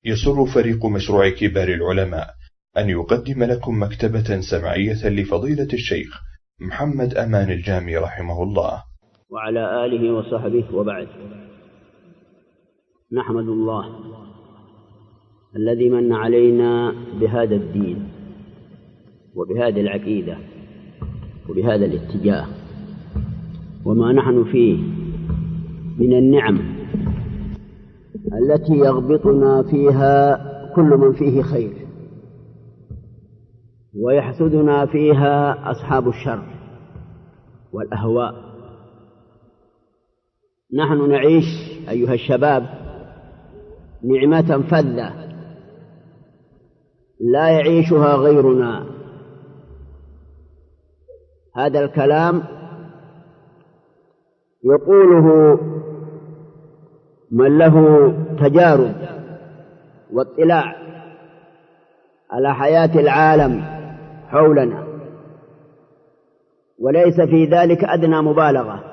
يسر فريق مشروع كبار العلماء أن يقدم لكم مكتبة سمعية لفضيلة الشيخ محمد أمان الجامي رحمه الله وعلى آله وصحبه وبعد. نحمد الله الذي من علينا بهذا الدين وبهذه العقيدة وبهذا الاتجاه وما نحن فيه من النعم التي يغبطنا فيها كل من فيه خير ويحسدنا فيها أصحاب الشر والأهواء. نحن نعيش أيها الشباب نعمة فذة لا يعيشها غيرنا. هذا الكلام يقوله من له تجارب واطلاع على حياة العالم حولنا، وليس في ذلك أدنى مبالغة،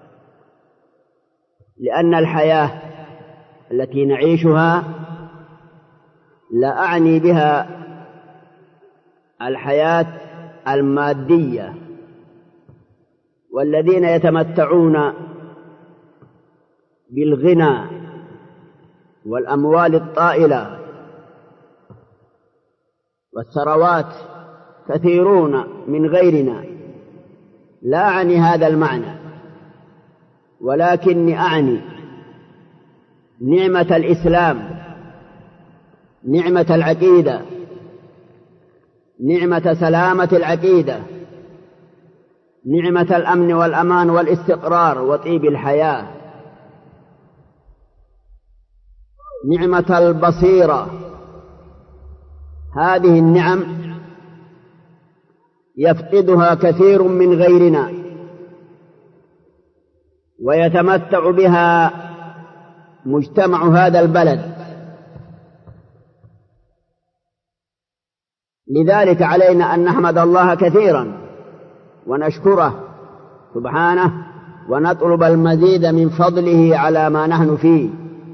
لأن الحياة التي نعيشها لا أعني بها الحياة المادية والذين يتمتعون بالغنى والأموال الطائلة والثروات كثيرون من غيرنا. لا أعني هذا المعنى، ولكني أعني نعمة الإسلام، نعمة العقيدة، نعمة سلامة العقيدة، نعمة الأمن والأمان والاستقرار وطيب الحياة، نعمة البصيرة. هذه النعم يفقدها كثير من غيرنا ويتمتع بها مجتمع هذا البلد. لذلك علينا أن نحمد الله كثيرا ونشكره سبحانه ونطلب المزيد من فضله على ما نحن فيه.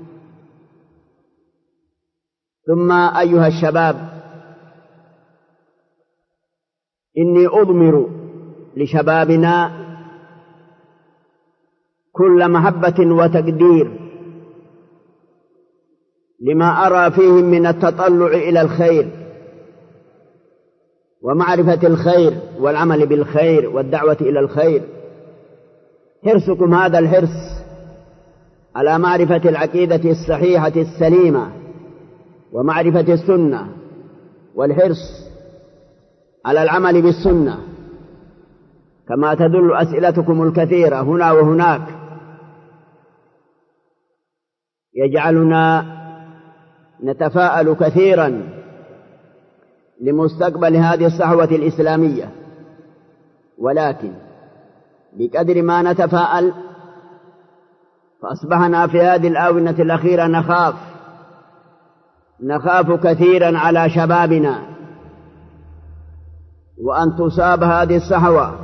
ثم أيها الشباب، إني أضمر لشبابنا كل محبة وتقدير لما أرى فيهم من التطلع إلى الخير ومعرفة الخير والعمل بالخير والدعوة إلى الخير. حرصكم هذا الحرص على معرفة العقيدة الصحيحة السليمة ومعرفة السنة، والحرص على العمل بالسنة، كما تدل أسئلتكم الكثيرة هنا وهناك، يجعلنا نتفاءل كثيرا لمستقبل هذه الصحوة الإسلامية. ولكن بقدر ما نتفاءل فأصبحنا في هذه الآونة الأخيرة نخاف كثيرا على شبابنا وأن تصاب هذه الصحوة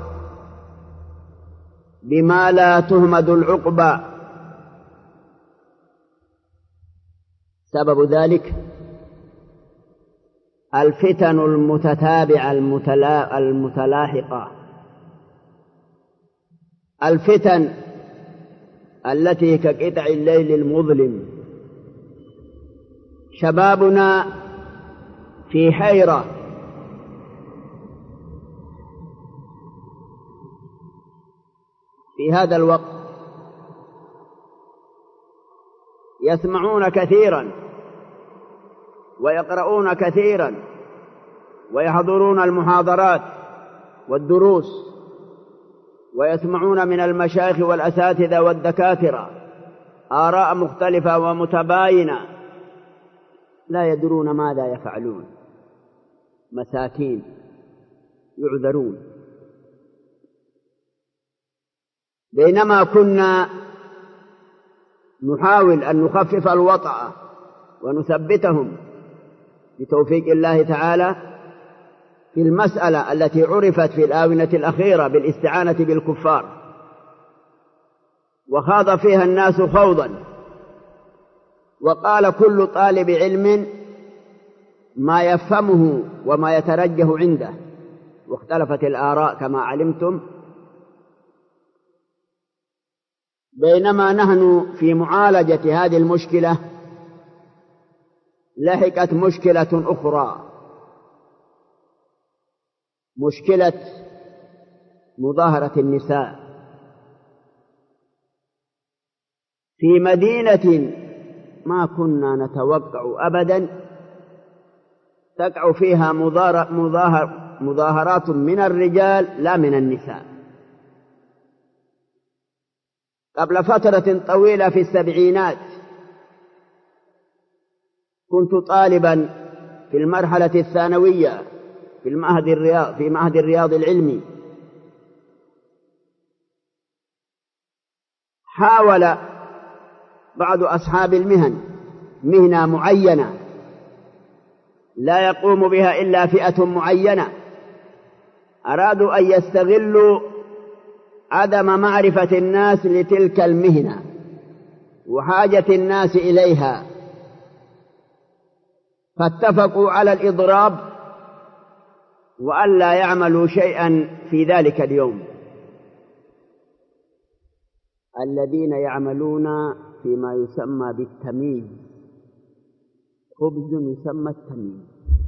بما لا تهمد العقبى. سبب ذلك الفتن المتتابعة المتلاحقة، الفتن التي كقطع الليل المظلم. شبابنا في حيرة، في هذا الوقت يسمعون كثيرا ويقرؤون كثيرا ويحضرون المحاضرات والدروس ويسمعون من المشايخ والأساتذة والدكاترة آراء مختلفة ومتباينة، لا يدرون ماذا يفعلون، مساكين يعذرون. بينما كنا نحاول أن نخفف الوطأ ونثبتهم بتوفيق الله تعالى في المسألة التي عرفت في الآونة الأخيرة بالاستعانة بالكفار، وخاض فيها الناس خوضا وقال كل طالب علم ما يفهمه وما يترجه عنده، واختلفت الآراء كما علمتم. بينما نحن في معالجة هذه المشكلة لحقت مشكلة أخرى، مشكلة مظاهرة النساء في مدينة ما كنا نتوقع أبدا تقع فيها مظاهرات من الرجال لا من النساء. قبل فترة طويلة في السبعينات كنت طالبا في المرحلة الثانوية في معهد الرياض العلمي. حاول بعض أصحاب المهن مهنة معينة لا يقوم بها إلا فئة معينة، أرادوا أن يستغلوا عدم معرفة الناس لتلك المهنة وحاجة الناس إليها، فاتفقوا على الإضراب وأن لا يعملوا شيئا في ذلك اليوم. الذين يعملون فيما يسمى بالتمييز، خبز يسمى التمييز،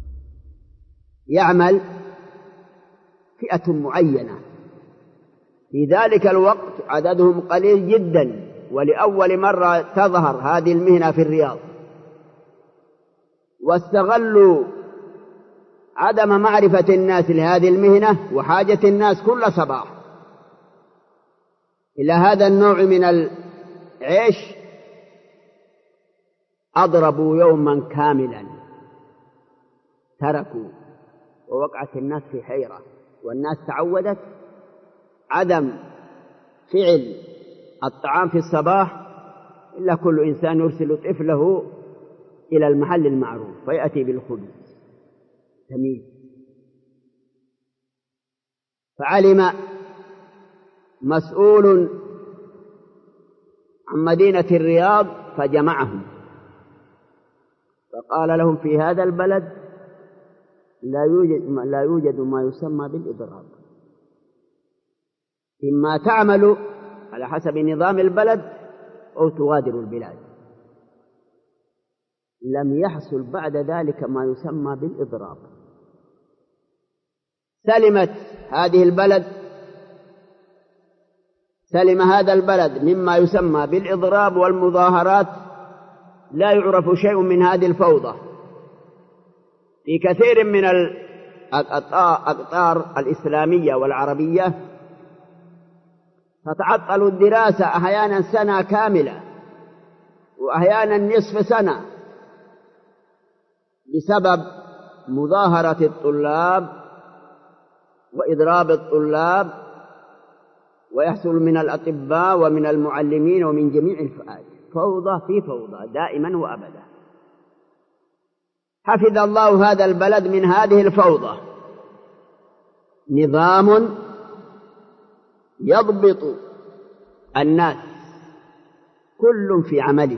يعمل فئة معينة في ذلك الوقت عددهم قليل جدا، ولأول مرة تظهر هذه المهنة في الرياض، واستغلوا عدم معرفة الناس لهذه المهنة وحاجة الناس كل صباح إلى هذا النوع من العيش. أضربوا يوما كاملا، تركوا، ووقعت الناس في حيرة، والناس تعودت عدم فعل الطعام في الصباح إلا كل إنسان يرسل طفله إلى المحل المعروف فيأتي بالخبز تمييز. فعلم مسؤول عن مدينة الرياض فجمعهم فقال لهم في هذا البلد لا يوجد ما يسمى بالإضراب، إما تعملوا على حسب نظام البلد أو تغادروا البلاد. لم يحصل بعد ذلك ما يسمى بالإضراب. سلم هذا البلد مما يسمى بالإضراب والمظاهرات، لا يعرف شيء من هذه الفوضى. في كثير من الأقطار الإسلامية والعربية تتعطل الدراسة أحيانا سنة كاملة وأحيانا نصف سنة بسبب مظاهرة الطلاب وإضراب الطلاب، ويحصل من الأطباء ومن المعلمين ومن جميع الفئات فوضى في فوضى دائما وأبدا. حفظ الله هذا البلد من هذه الفوضى، نظام يضبط الناس كل في عمله.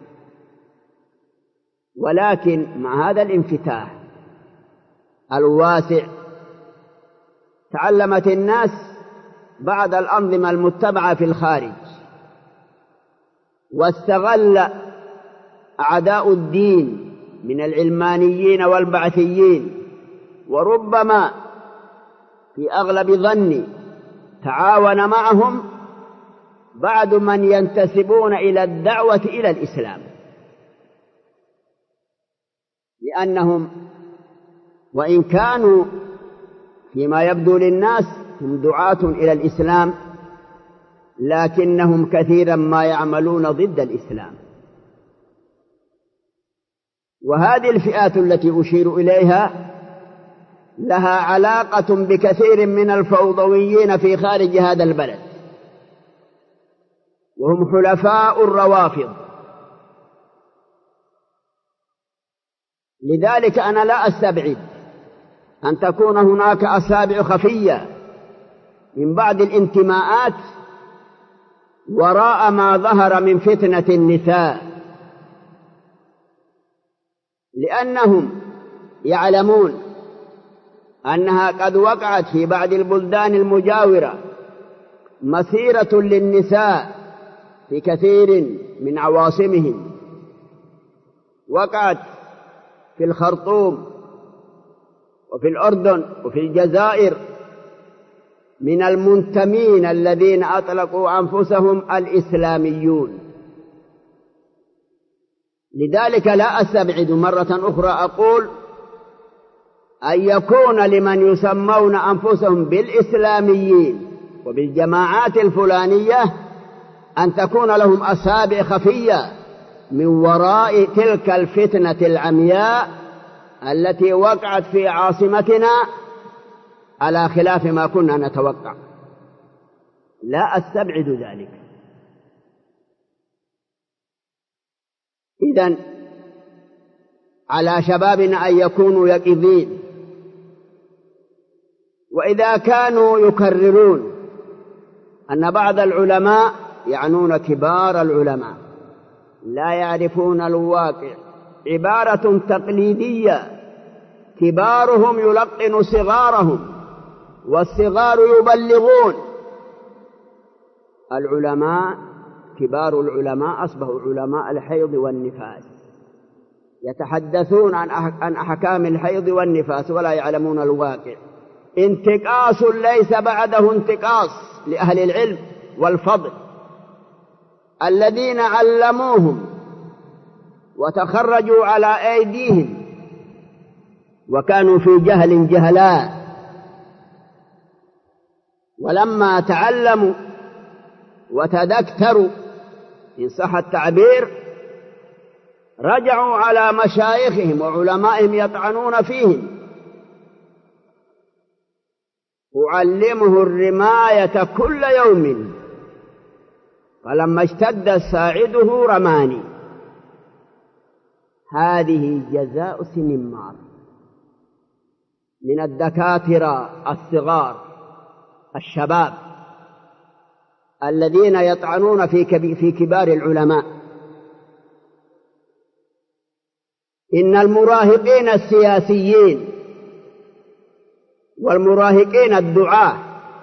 ولكن مع هذا الانفتاح الواسع تعلمت الناس بعض الأنظمة المتبعة في الخارج، واستغل أعداء الدين من العلمانيين والبعثيين، وربما في أغلب ظني تعاون معهم بعض من ينتسبون إلى الدعوة إلى الإسلام، لأنهم وإن كانوا فيما يبدو للناس هم دعاة إلى الإسلام، لكنهم كثيرا ما يعملون ضد الإسلام. وهذه الفئات التي أشير إليها لها علاقة بكثير من الفوضويين في خارج هذا البلد، وهم حلفاء الروافض. لذلك أنا لا أستبعد أن تكون هناك أصابع خفية من بعض الانتماءات وراء ما ظهر من فتنة النساء لأنهم يعلمون أنها قد وقعت في بعض البلدان المجاورة مسيرة للنساء في كثير من عواصمهم، وقعت في الخرطوم وفي الأردن وفي الجزائر من المنتمين الذين أطلقوا أنفسهم الإسلاميون. لذلك لا أستبعد مرة أخرى أقول أن يكون لمن يسمون أنفسهم بالإسلاميين وبالجماعات الفلانية أن تكون لهم أسابع خفية من وراء تلك الفتنة العمياء التي وقعت في عاصمتنا على خلاف ما كنا نتوقع. لا أستبعد ذلك. إذن على شبابنا أن يكونوا يقظين، وإذا كانوا يكررون أن بعض العلماء يعنون كبار العلماء لا يعرفون الواقع، عبارة تقليدية، كبارهم يلقن صغارهم والصغار يبلغون. العلماء كبار العلماء أصبحوا علماء الحيض والنفاس، يتحدثون عن أحكام الحيض والنفاس ولا يعلمون الواقع. انتقاص ليس بعده انتقاص لأهل العلم والفضل الذين علموهم وتخرجوا على أيديهم وكانوا في جهل جهلاء، ولما تعلموا وتذكروا إن صح التعبير رجعوا على مشايخهم وعلمائهم يطعنون فيهم. أعلمه الرماية كل يوم، فلما اشتد ساعده رماني. هذه جزاء سنمار من الدكاترة الصغار الشباب الذين يطعنون في كبار العلماء. إن المراهقين السياسيين والمراهقين الدعاة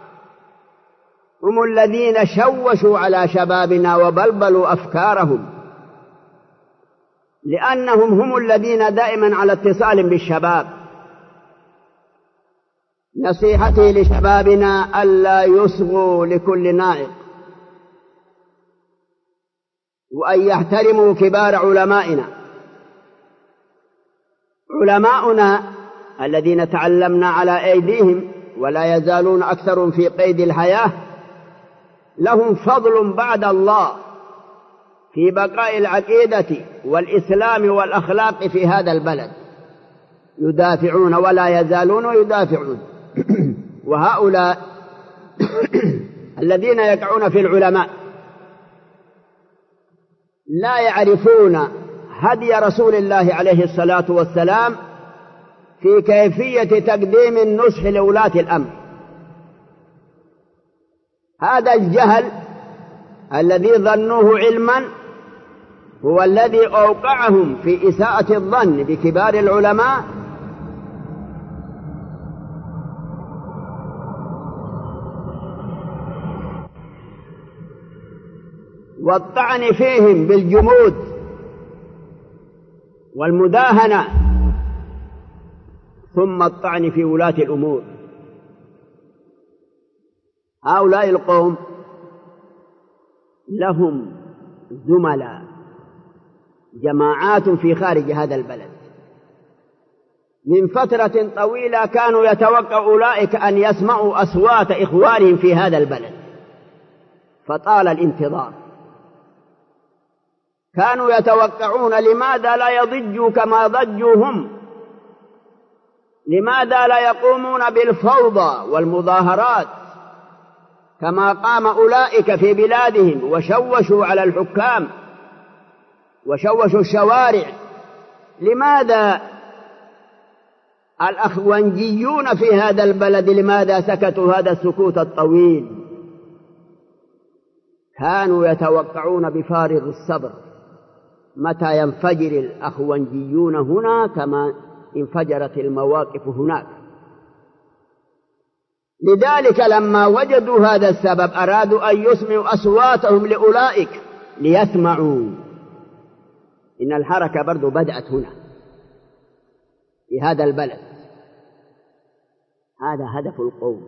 هم الذين شوشوا على شبابنا وبلبلوا أفكارهم، لأنهم هم الذين دائما على اتصال بالشباب. نصيحتي لشبابنا ألا يصغوا لكل نائق، وأن يحترموا كبار علمائنا. علماؤنا الذين تعلمنا على أيديهم ولا يزالون أكثر في قيد الحياة لهم فضل بعد الله في بقاء العقيدة والإسلام والأخلاق في هذا البلد، يدافعون ولا يزالون يدافعون. وهؤلاء الذين يقعون في العلماء لا يعرفون هدي رسول الله عليه الصلاة والسلام في كيفية تقديم النصح لولاة الأمر. هذا الجهل الذي ظنوه علما هو الذي أوقعهم في إساءة الظن بكبار العلماء والطعن فيهم بالجمود والمداهنة، ثم الطعن في ولاة الأمور. هؤلاء القوم لهم زملاء جماعات في خارج هذا البلد، من فترة طويلة كانوا يتوقع أولئك أن يسمعوا أصوات إخوانهم في هذا البلد، فطال الانتظار. كانوا يتوقعون لماذا لا يضجوا كما ضجوا هم، لماذا لا يقومون بالفوضى والمظاهرات كما قام أولئك في بلادهم وشوشوا على الحكام وشوشوا الشوارع. لماذا الأخوانجيون في هذا البلد لماذا سكتوا هذا السكوت الطويل؟ كانوا يتوقعون بفارغ الصبر متى ينفجر الأخوانجيون هنا كما انفجرت المواقف هناك. لذلك لما وجدوا هذا السبب أرادوا أن يسمعوا أصواتهم لأولئك ليسمعوا. إن الحركة برضو بدأت هنا في هذا البلد. هذا هدف القوم.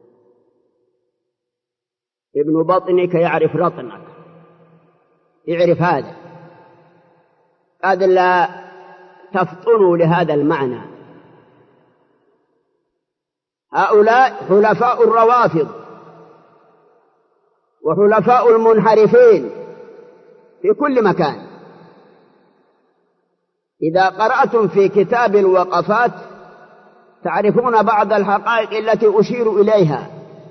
ابن بطنك يعرف رطنك، يعرف هذا. قد لا تفطنوا لهذا المعنى. هؤلاء حلفاء الروافض وحلفاء المنحرفين في كل مكان. إذا قرأتم في كتاب الوقفات تعرفون بعض الحقائق التي أشير إليها.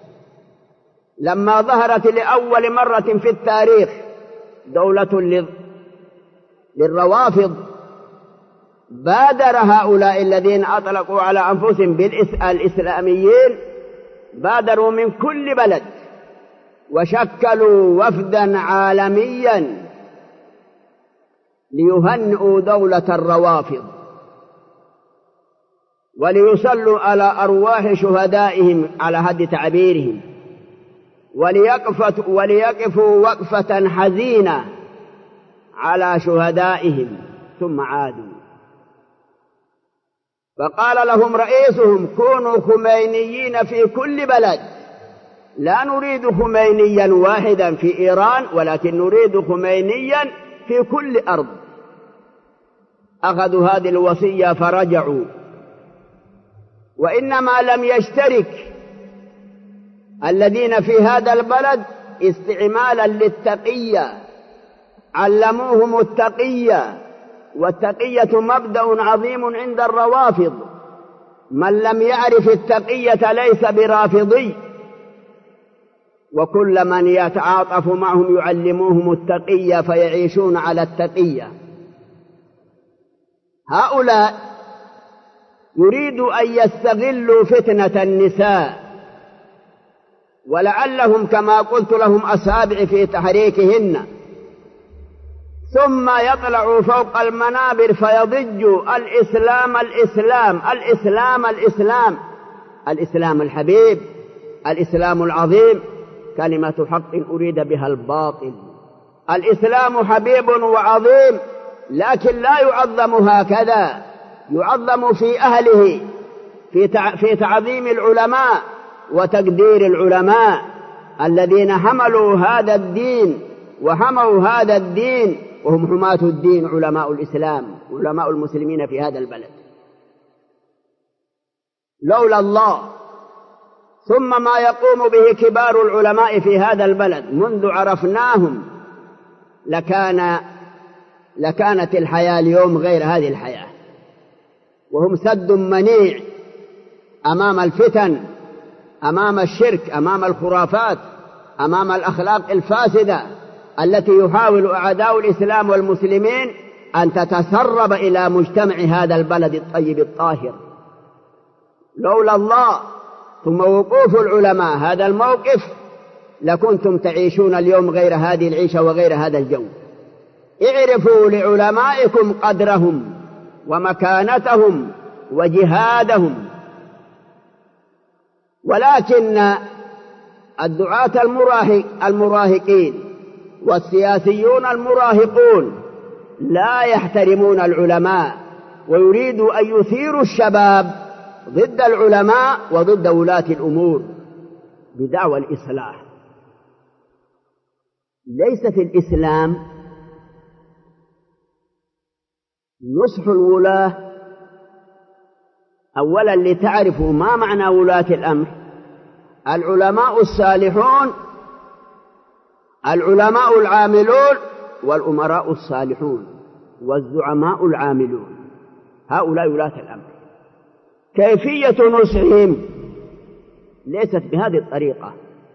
لما ظهرت لأول مرة في التاريخ دولة للروافض بادر هؤلاء الذين أطلقوا على أنفسهم بالإسلاميين، بادروا من كل بلد وشكلوا وفدا عالميا ليهنئوا دولة الروافض وليصلوا على أرواح شهدائهم على حد تعبيرهم، وليقفوا وقفة حزينة على شهدائهم، ثم عادوا. فقال لهم رئيسهم: كونوا خمينيين في كل بلد، لا نريد خمينيا واحدا في إيران، ولكن نريد خمينيا في كل أرض. أخذوا هذه الوصية فرجعوا. وإنما لم يشترك الذين في هذا البلد استعمالا للتقية، علموهم التقية، والتقية مبدأ عظيم عند الروافض. من لم يعرف التقية ليس برافضي، وكل من يتعاطف معهم يعلموهم التقية فيعيشون على التقية. هؤلاء يريدوا أن يستغلوا فتنة النساء، ولعلهم كما قلت لهم أصابع في تحريكهن، ثم يطلعوا فوق المنابر فيضجوا: الإسلام الإسلام الإسلام الإسلام. الإسلام الحبيب، الإسلام العظيم، كلمة حق أريد بها الباطل. الإسلام حبيب وعظيم، لكن لا يعظم هكذا، يعظم في أهله، في تعظيم العلماء وتقدير العلماء الذين حملوا هذا الدين وحموا هذا الدين، وهم حماة الدين، علماء الإسلام، علماء المسلمين في هذا البلد. لولا الله ثم ما يقوم به كبار العلماء في هذا البلد منذ عرفناهم لكانت الحياة اليوم غير هذه الحياة. وهم سد منيع أمام الفتن، أمام الشرك، أمام الخرافات، أمام الأخلاق الفاسدة التي يحاول أعداء الإسلام والمسلمين أن تتسرب إلى مجتمع هذا البلد الطيب الطاهر. لولا الله ثم وقوف العلماء هذا الموقف لكنتم تعيشون اليوم غير هذه العيشة وغير هذا الجو. اعرفوا لعلمائكم قدرهم ومكانتهم وجهادهم. ولكن الدعاة المراهقين والسياسيون المراهقون لا يحترمون العلماء، ويريدوا أن يثيروا الشباب ضد العلماء وضد ولاة الأمور بدعوى الإصلاح. ليس في الإسلام نصح الولاة. أولا لتعرفوا ما معنى ولاة الأمر: العلماء الصالحون، العلماء العاملون، والأمراء الصالحون، والزعماء العاملون. هؤلاء ولاة الأمر. كيفية نصحهم ليست بهذه الطريقة.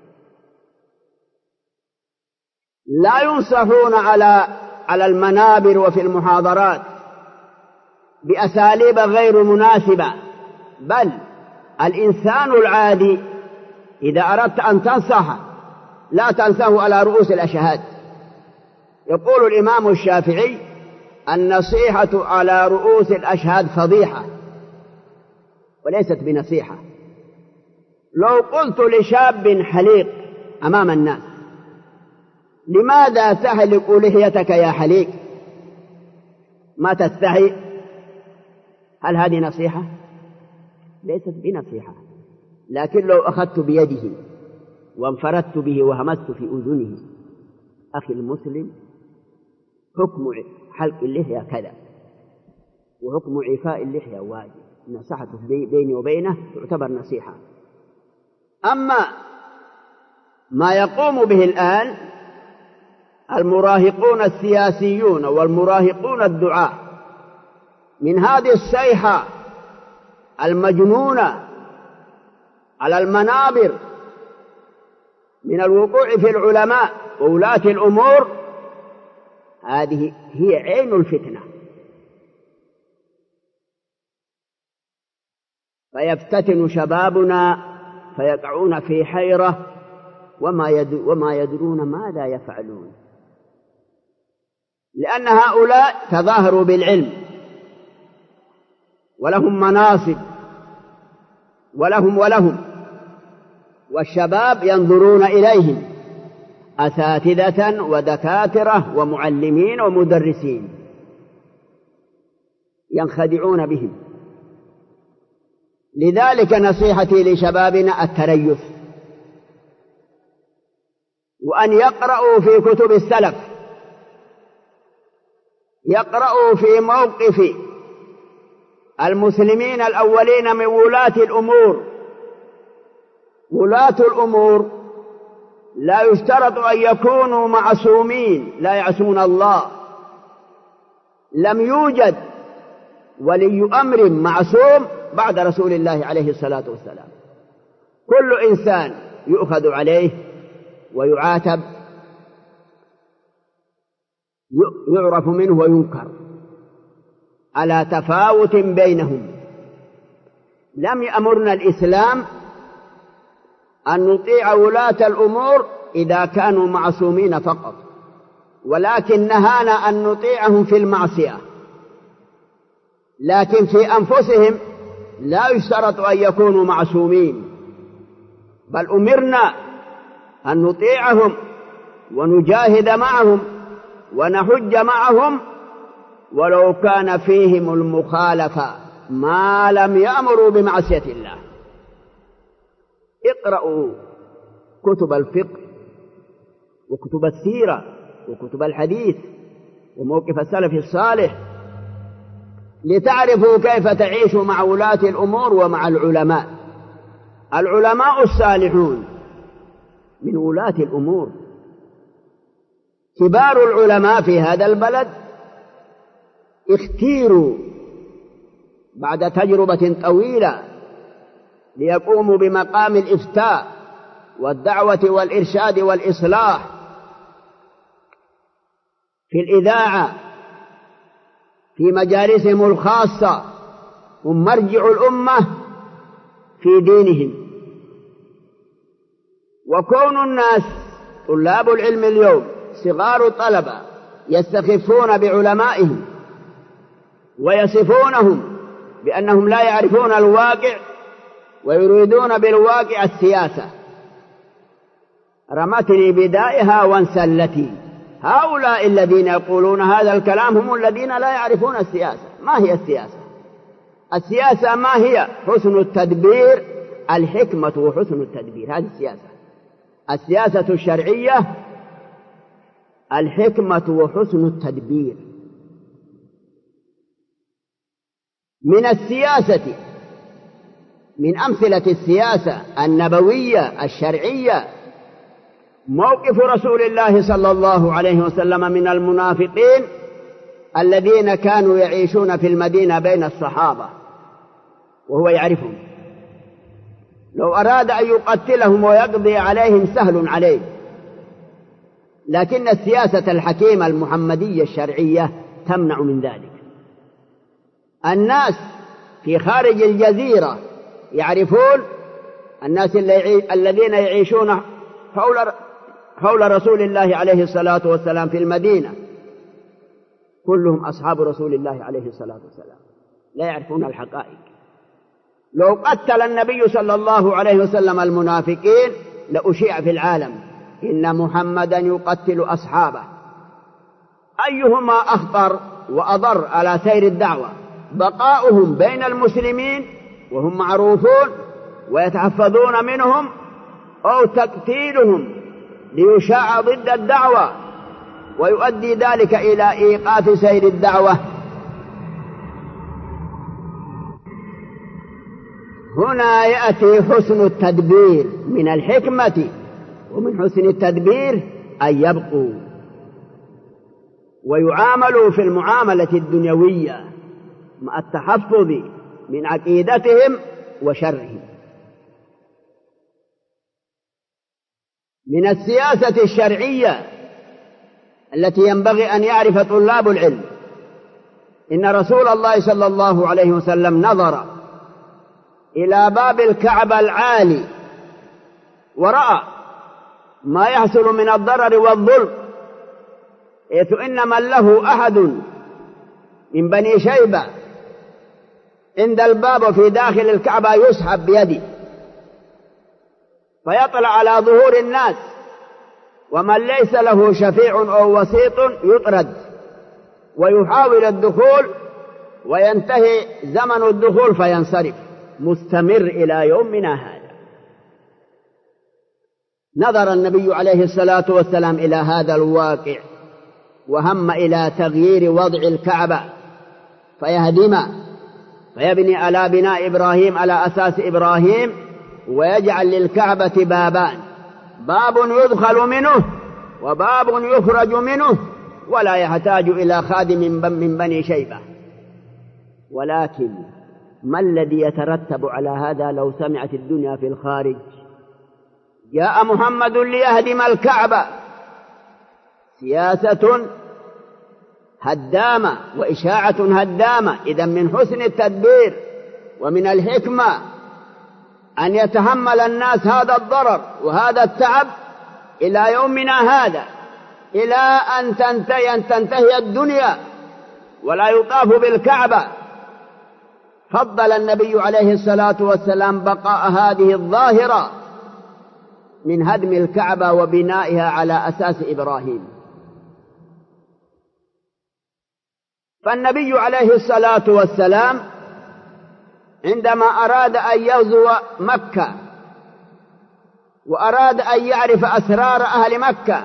لا ينصحون على المنابر وفي المحاضرات بأساليب غير مناسبة، بل الإنسان العادي إذا أردت أن تنصحه لا تنصحه على رؤوس الأشهاد. يقول الإمام الشافعي: النصيحة على رؤوس الأشهاد فضيحة وليست بنصيحة. لو قلت لشاب حليق أمام الناس: لماذا تحلق لحيتك يا حليق؟ ما تستحي؟ هل هذه نصيحة؟ ليست بنصيحة. لكن لو أخذت بيده وانفردت به وهمست في أذنه: أخي المسلم، حكم حلق اللحية كذا، وحكم عفاء اللحية واجب، نصيحته بيني وبينه تعتبر نصيحة. أما ما يقوم به الآن المراهقون السياسيون والمراهقون الدعاة من هذه الصيحة المجنونة على المنابر من الوقوع في العلماء وولاة الأمور، هذه هي عين الفتنة. فيفتتن شبابنا فيقعون في حيرة وما يدرون ماذا يفعلون، لأن هؤلاء تظاهروا بالعلم ولهم مناصب ولهم، والشباب ينظرون إليهم أساتذة ودكاترة ومعلمين ومدرسين، ينخدعون بهم. لذلك نصيحتي لشبابنا التريث، وأن يقرأوا في كتب السلف، يقرأوا في موقف المسلمين الأولين من ولاة الأمور. ولاة الأمور لا يشترط أن يكونوا معصومين لا يعصون الله. لم يوجد ولي أمر معصوم بعد رسول الله عليه الصلاة والسلام. كل إنسان يؤخذ عليه ويعاتب، يعرف منه وينكر على تفاوت بينهم. لم يأمرنا الإسلام أن نطيع ولاة الأمور إذا كانوا معصومين فقط، ولكن نهانا أن نطيعهم في المعصية. لكن في أنفسهم لا يشترط أن يكونوا معصومين، بل أمرنا أن نطيعهم ونجاهد معهم ونحج معهم ولو كان فيهم المخالفة ما لم يأمروا بمعصية الله. اقرأوا كتب الفقه وكتب السيرة وكتب الحديث وموقف السلف الصالح لتعرفوا كيف تعيشوا مع ولاة الأمور ومع العلماء. العلماء الصالحون من ولاة الأمور، كبار العلماء في هذا البلد اختيروا بعد تجربة طويلة ليقوموا بمقام الإفتاء والدعوة والإرشاد والإصلاح في الإذاعة في مجالسهم الخاصة. هم مرجع الأمة في دينهم. وكون الناس طلاب العلم اليوم صغار الطلبة يستخفون بعلمائهم ويصفونهم بأنهم لا يعرفون الواقع ويريدون بالواقع السياسة، رمتني بدائها وانسلتي. هؤلاء الذين يقولون هذا الكلام هم الذين لا يعرفون السياسة. ما هي السياسة؟ السياسة ما هي؟ حسن التدبير، الحكمة وحسن التدبير، هذه السياسة. السياسة الشرعية الحكمة وحسن التدبير. من السياسة، من أمثلة السياسة النبوية الشرعية موقف رسول الله صلى الله عليه وسلم من المنافقين الذين كانوا يعيشون في المدينة بين الصحابة وهو يعرفهم. لو أراد أن يقتلهم ويقضي عليهم سهل عليه، لكن السياسة الحكيمة المحمدية الشرعية تمنع من ذلك. الناس في خارج الجزيرة يعرفون، الناس الذين يعيشون حول رسول الله عليه الصلاة والسلام في المدينة كلهم أصحاب رسول الله عليه الصلاة والسلام، لا يعرفون الحقائق. لو قتل النبي صلى الله عليه وسلم المنافقين لأشيع في العالم إن محمدا يقتل أصحابه. أيهما أخطر وأضر على سير الدعوة؟ بقاؤهم بين المسلمين وهم معروفون ويتحفظون منهم، أو تقتيلهم ليشاع ضد الدعوة ويؤدي ذلك إلى إيقاف سير الدعوة؟ هنا يأتي حسن التدبير من الحكمة، ومن حسن التدبير أن يبقوا ويعاملوا في المعاملة الدنيوية مع التحفظ من عقيدتهم وشرهم. من السياسة الشرعية التي ينبغي أن يعرف طلاب العلم إن رسول الله صلى الله عليه وسلم نظر إلى باب الكعبة العالي ورأى ما يحصل من الضرر والظلم، حيث إن من له أحد من بني شيبة عند الباب في داخل الكعبة يسحب بيده فيطلع على ظهور الناس، ومن ليس له شفيع أو وسيط يطرد ويحاول الدخول وينتهي زمن الدخول فينصرف، مستمر إلى يومنا هذا. نظر النبي عليه الصلاة والسلام إلى هذا الواقع وهم إلى تغيير وضع الكعبة فيهدم، فيبني على بناء إبراهيم على أساس إبراهيم، ويجعل للكعبة بابان، باب يدخل منه وباب يخرج منه، ولا يحتاج إلى خادم من بني شيبة. ولكن ما الذي يترتب على هذا لو سمعت الدنيا في الخارج جاء محمد ليهدم الكعبة؟ سياسة هدامة وإشاعة هدامة. إذن من حسن التدبير ومن الحكمة أن يتحمل الناس هذا الضرر وهذا التعب إلى يومنا هذا، إلى أن تنتهي الدنيا ولا يطاف بالكعبة. فضل النبي عليه الصلاة والسلام بقاء هذه الظاهرة من هدم الكعبة وبنائها على أساس إبراهيم. فالنبي عليه الصلاة والسلام عندما أراد أن يغزو مكة وأراد أن يعرف أسرار أهل مكة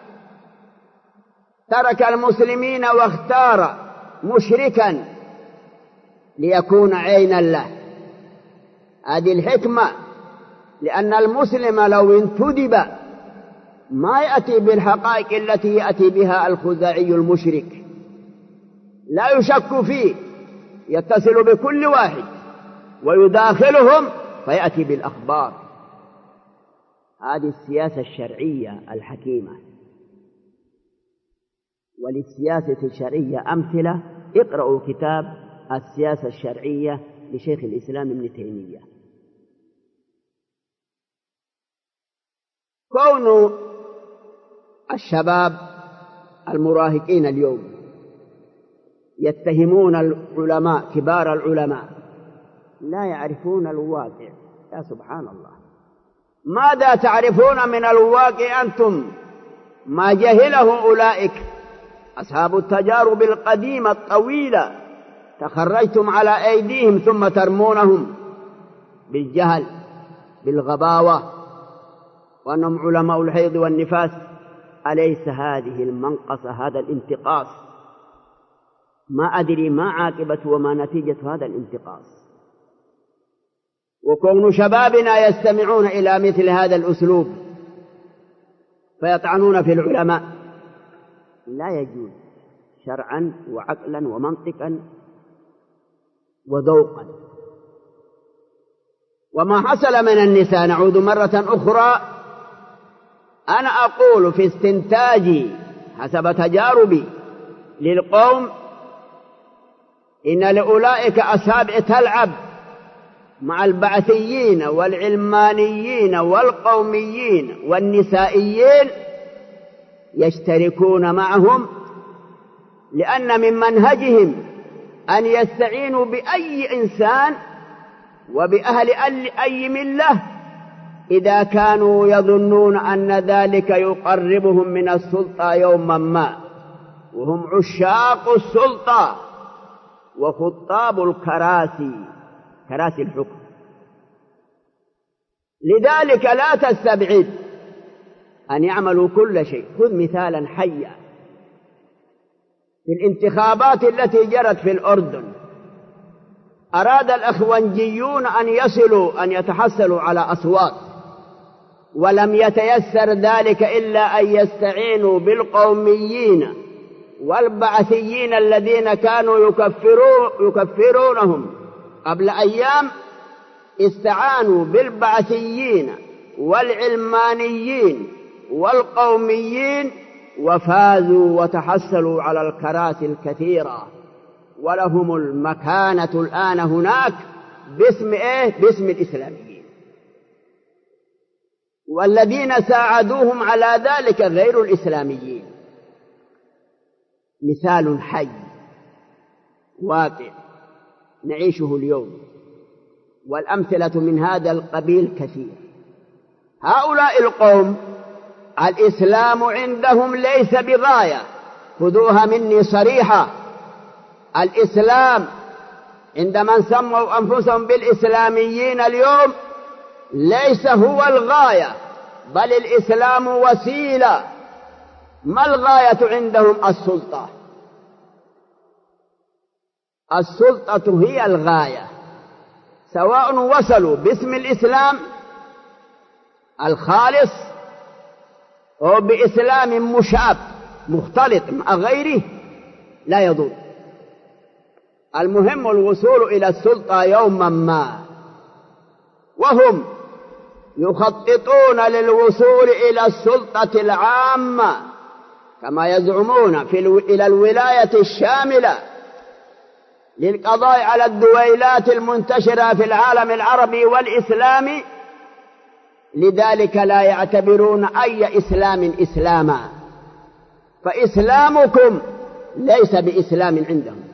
ترك المسلمين واختار مشركا ليكون عينا له. هذه الحكمة، لأن المسلم لو انتدب ما يأتي بالحقائق التي يأتي بها الخزاعي المشرك، لا يشك فيه، يتصل بكل واحد ويداخلهم فيأتي بالأخبار. هذه السياسة الشرعية الحكيمة. وللسياسة الشرعية أمثلة، اقرأوا كتاب السياسة الشرعية لشيخ الإسلام ابن تيمية. كون الشباب المراهقين اليوم يتهمون العلماء كبار العلماء لا يعرفون الواقع، يا سبحان الله، ماذا تعرفون من الواقع أنتم؟ ما جهله أولئك أصحاب التجارب القديمة الطويلة، تخرجتم على أيديهم ثم ترمونهم بالجهل بالغباوة وأنهم علماء الحيض والنفاس. أليس هذه المنقصة، هذا الانتقاص؟ ما أدري ما عاقبة وما نتيجة هذا الانتقاص. وكون شبابنا يستمعون إلى مثل هذا الأسلوب فيطعنون في العلماء لا يجوز شرعا وعقلا ومنطقا وذوقا. وما حصل من النساء، نعود مرة أخرى، أنا أقول في استنتاجي حسب تجاربي للقوم إن لأولئك أصابع تلعب مع البعثيين والعلمانيين والقوميين والنسائيين، يشتركون معهم لأن من منهجهم أن يستعينوا بأي إنسان وبأهل أي ملة إذا كانوا يظنون أن ذلك يقربهم من السلطة يوما ما، وهم عشاق السلطة وخطاب كراسي الحكم. لذلك لا تستبعد أن يعملوا كل شيء. خذ مثالا حيا في الانتخابات التي جرت في الأردن، أراد الأخوانجيون أن يتحصلوا على أصوات، ولم يتيسر ذلك إلا أن يستعينوا بالقوميين والبعثيين الذين كانوا يكفرونهم قبل أيام. استعانوا بالبعثيين والعلمانيين والقوميين وفازوا وتحصلوا على الكراسي الكثيرة، ولهم المكانة الآن هناك باسم الإسلاميين. والذين ساعدوهم على ذلك غير الإسلاميين. مثال حي واقع نعيشه اليوم، والأمثلة من هذا القبيل كثير. هؤلاء القوم الإسلام عندهم ليس بغاية، خذوها مني صريحة. الإسلام عند من سموا أنفسهم بالإسلاميين اليوم ليس هو الغاية، بل الإسلام وسيلة. ما الغاية عندهم؟ السلطة. السلطة هي الغاية، سواء وصلوا باسم الإسلام الخالص أو بإسلام مشاب مختلط مع غيره لا يضر. المهم الوصول إلى السلطة يوما ما، وهم يخططون للوصول إلى السلطة العامة كما يزعمون إلى الولاية الشاملة للقضاء على الدويلات المنتشرة في العالم العربي والإسلامي. لذلك لا يعتبرون أي إسلام إسلاما، فإسلامكم ليس بإسلام عندهم.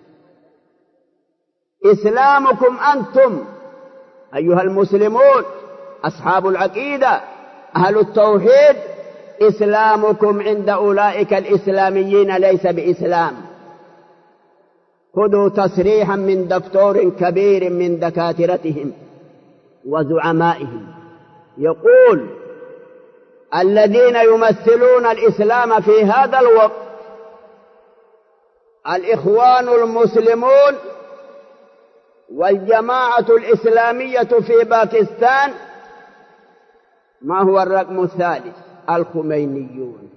إسلامكم أنتم أيها المسلمون أصحاب العقيدة أهل التوحيد، إسلامكم عند أولئك الإسلاميين ليس بإسلام. خذوا تصريحا من دكتور كبير من دكاترتهم وزعمائهم يقول: الذين يمثلون الإسلام في هذا الوقت الإخوان المسلمون والجماعة الإسلامية في باكستان. ما هو الرقم الثالث؟ الخمينيون.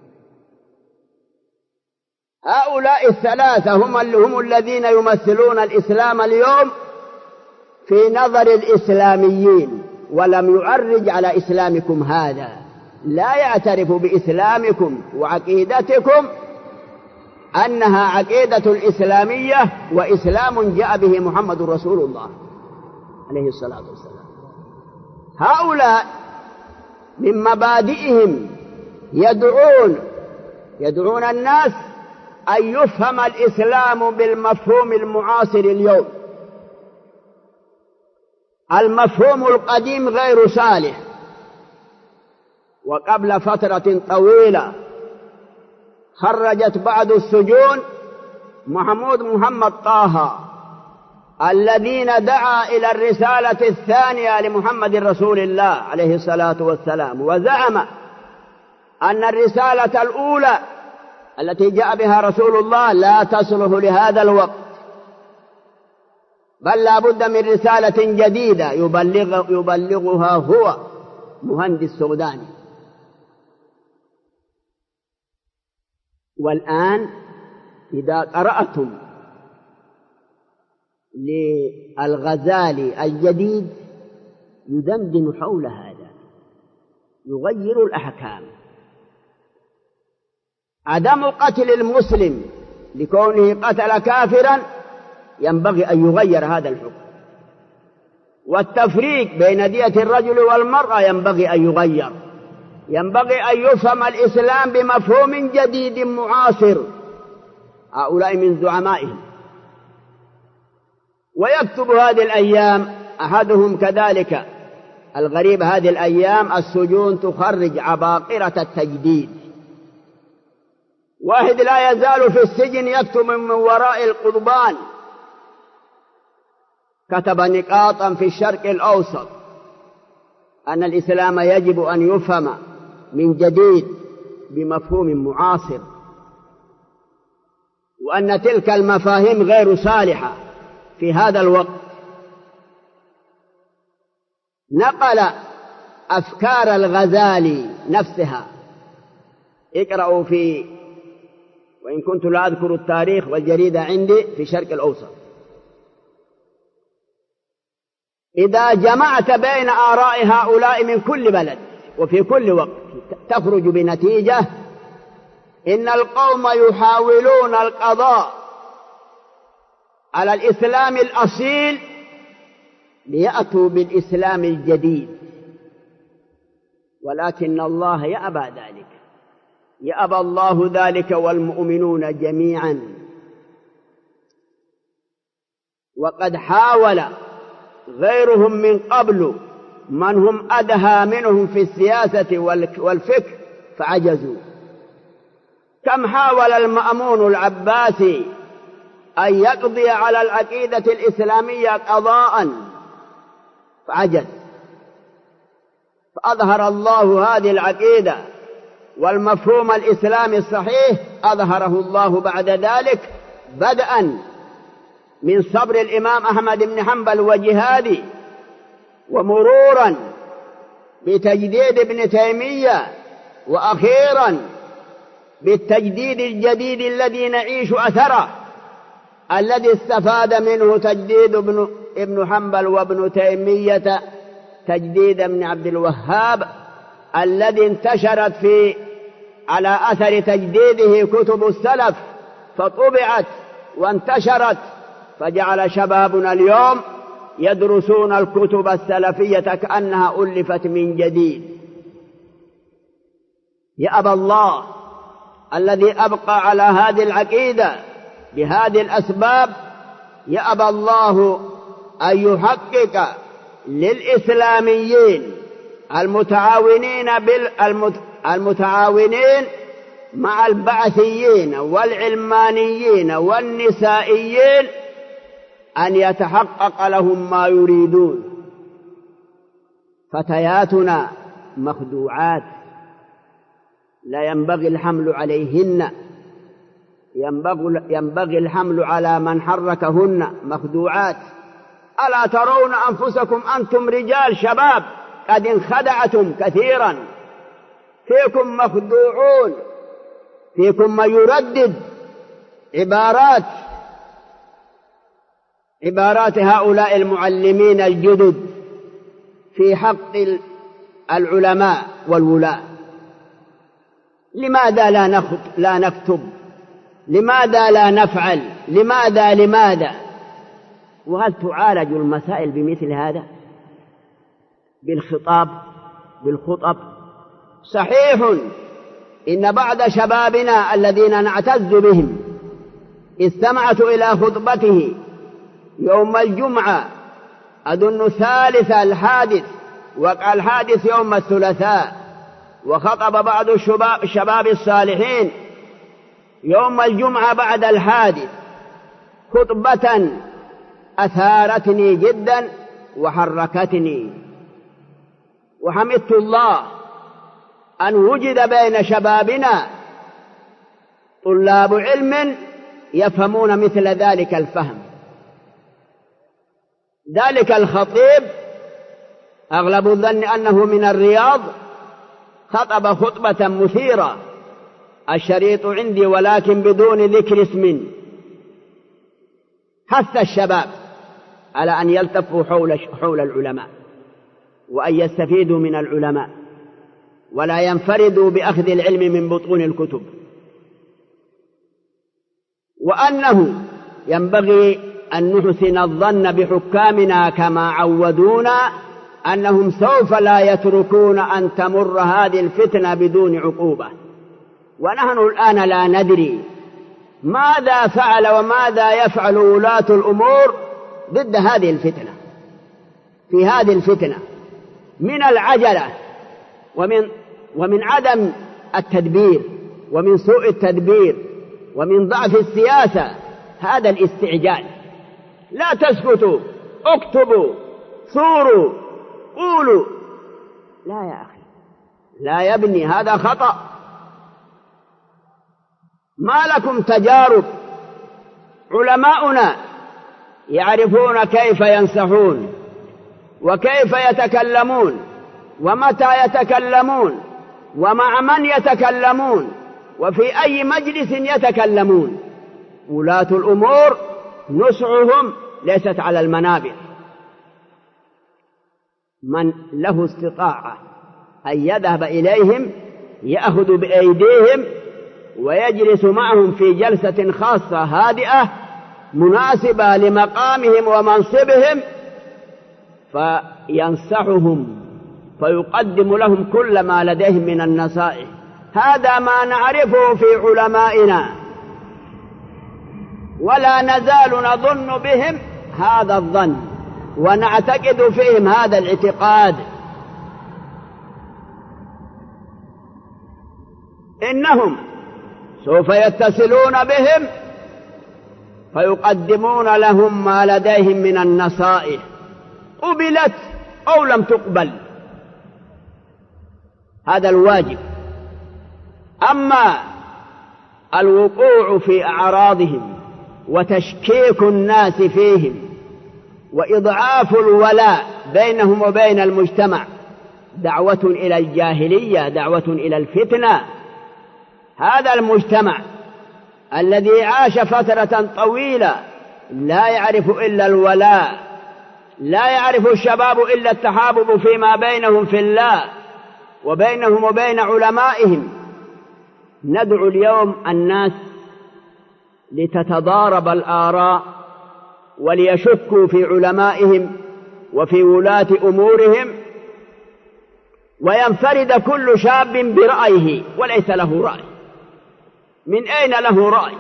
هؤلاء الثلاثة هم الذين يمثلون الإسلام اليوم في نظر الإسلاميين، ولم يعرج على إسلامكم هذا، لا يعترف بإسلامكم وعقيدتكم أنها عقيدة الإسلامية وإسلام جاء به محمد رسول الله عليه الصلاة والسلام. هؤلاء من مبادئهم يدعون الناس أن يفهم الإسلام بالمفهوم المعاصر اليوم. المفهوم القديم غير صالح. وقبل فترة طويلة خرجت بعض السجون محمد طه الذين دعا إلى الرسالة الثانية لمحمد رسول الله عليه الصلاة والسلام، وزعم أن الرسالة الأولى التي جاء بها رسول الله لا تصلح لهذا الوقت، بل لا بد من رسالة جديدة يبلغها هو مهندس سوداني. والآن إذا قرأتم للغزالي الجديد يدندن حول هذا، يغير الأحكام. عدم قتل المسلم لكونه قتل كافرا ينبغي أن يغير هذا الحكم، والتفريق بين دية الرجل والمرأة ينبغي أن يغير. ينبغي أن يفهم الإسلام بمفهوم جديد معاصر هؤلاء من زعمائهم. ويكتب هذه الأيام أحدهم كذلك. الغريب هذه الأيام السجون تخرج عباقرة التجديد. واحد لا يزال في السجن يكتب من وراء القضبان، كتب نقاطا في الشرق الأوسط أن الإسلام يجب أن يفهم من جديد بمفهوم معاصر، وأن تلك المفاهيم غير صالحة في هذا الوقت. نقل أفكار الغزالي نفسها. اقرأوا في، وإن كنت لا أذكر التاريخ والجريدة عندي، في الشرق الأوسط. إذا جمعت بين آراء هؤلاء من كل بلد وفي كل وقت تخرج بنتيجة إن القوم يحاولون القضاء على الإسلام الأصيل ليأتوا بالإسلام الجديد، ولكن الله يأبى ذلك، يأبى الله ذلك والمؤمنون جميعا. وقد حاول غيرهم من قبل من هم أدهى منهم في السياسة والفكر فعجزوا. كم حاول المأمون العباسي أن يقضي على العقيدة الإسلامية قضاء فعجز، فأظهر الله هذه العقيدة والمفهوم الإسلامي الصحيح، أظهره الله بعد ذلك، بدءا من صبر الإمام أحمد بن حنبل وجهاده، ومرورا بتجديد ابن تيمية، وأخيرا بالتجديد الجديد الذي نعيش أثره، الذي استفاد منه تجديد ابن حنبل وابن تيمية تجديد ابن عبد الوهاب، الذي انتشرت على أثر تجديده كتب السلف فطبعت وانتشرت، فجعل شبابنا اليوم يدرسون الكتب السلفية كأنها ألفت من جديد. يأبى الله الذي أبقى على هذه العقيدة بهذه الأسباب، يأبى الله أن يحقق للإسلاميين المتعاونين مع البعثيين والعلمانيين والنسائيين أن يتحقق لهم ما يريدون. فتياتنا مخدوعات، لا ينبغي الحمل عليهن، ينبغي الحمل على من حركهن، مخدوعات. ألا ترون أنفسكم أنتم رجال شباب قد انخدعتم كثيرا، فيكم مخدوعون، فيكم من يردد عبارات هؤلاء المعلمين الجدد في حق العلماء والولاة. لماذا لا نكتب؟ لماذا لا نفعل؟ لماذا؟ وهل تعالج المسائل بمثل هذا؟ بالخطب؟ صحيح إن بعض شبابنا الذين نعتز بهم استمعت إلى خطبته يوم الجمعة، أظن ثالث الحادث، وقع الحادث يوم الثلاثاء، وخطب بعض الشباب الصالحين يوم الجمعة بعد الحادث خطبة أثارتني جدا وحركتني، وحمدت الله أن وجد بين شبابنا طلاب علم يفهمون مثل ذلك الفهم. ذلك الخطيب أغلب الظن أنه من الرياض، خطب خطبة مثيرة، الشريط عندي ولكن بدون ذكر اسم، حث الشباب على أن يلتفوا حول العلماء، وأن يستفيدوا من العلماء، ولا ينفردوا بأخذ العلم من بطون الكتب، وأنه ينبغي أن نحسن الظن بحكامنا كما عودونا أنهم سوف لا يتركون أن تمر هذه الفتنة بدون عقوبة. ونحن الآن لا ندري ماذا فعل وماذا يفعل ولاة الأمور ضد هذه الفتنة؟ في هذه الفتنة من العجلة ومن عدم التدبير ومن سوء التدبير ومن ضعف السياسة هذا الاستعجال. لا تسكتوا، اكتبوا، صوروا، قولوا. لا يا أخي، لا يا ابني، هذا خطأ. ما لكم تجارب؟ علماؤنا يعرفون كيف ينصحون وكيف يتكلمون ومتى يتكلمون ومع من يتكلمون وفي أي مجلس يتكلمون. ولاة الأمور نصحهم ليست على المنابر. من له استطاعة أن يذهب إليهم يأخذ بأيديهم ويجلس معهم في جلسة خاصة هادئة مناسبة لمقامهم ومنصبهم، فينصحهم فيقدم لهم كل ما لديهم من النصائح. هذا ما نعرفه في علمائنا، ولا نزال نظن بهم هذا الظن ونعتقد فيهم هذا الاعتقاد. إنهم سوف يتصلون بهم فيقدمون لهم ما لديهم من النصائح، قبلت أو لم تقبل. هذا الواجب. أما الوقوع في أعراضهم وتشكيك الناس فيهم وإضعاف الولاء بينهم وبين المجتمع دعوة إلى الجاهلية، دعوة إلى الفتنة. هذا المجتمع الذي عاش فترة طويلة لا يعرف إلا الولاء، لا يعرف الشباب إلا التحابب فيما بينهم في الله وبينهم وبين علمائهم. ندعو اليوم الناس لتتضارب الآراء وليشكوا في علمائهم وفي ولاة أمورهم، وينفرد كل شاب برأيه وليس له رأي. من أين له رأي؟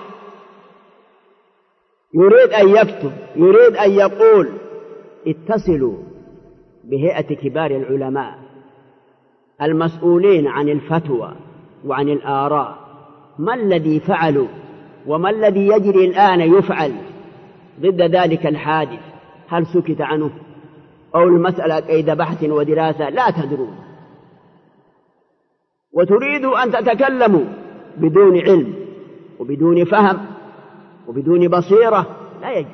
يريد أن يكتب، يريد أن يقول. اتصلوا بهيئة كبار العلماء المسؤولين عن الفتوى وعن الآراء، ما الذي فعلوا وما الذي يجري الآن يفعل ضد ذلك الحادث؟ هل سكت عنه أو المسألة قيد بحث ودراسة؟ لا تدرون، وتريدوا أن تتكلموا بدون علم وبدون فهم وبدون بصيرة. لا يجوز.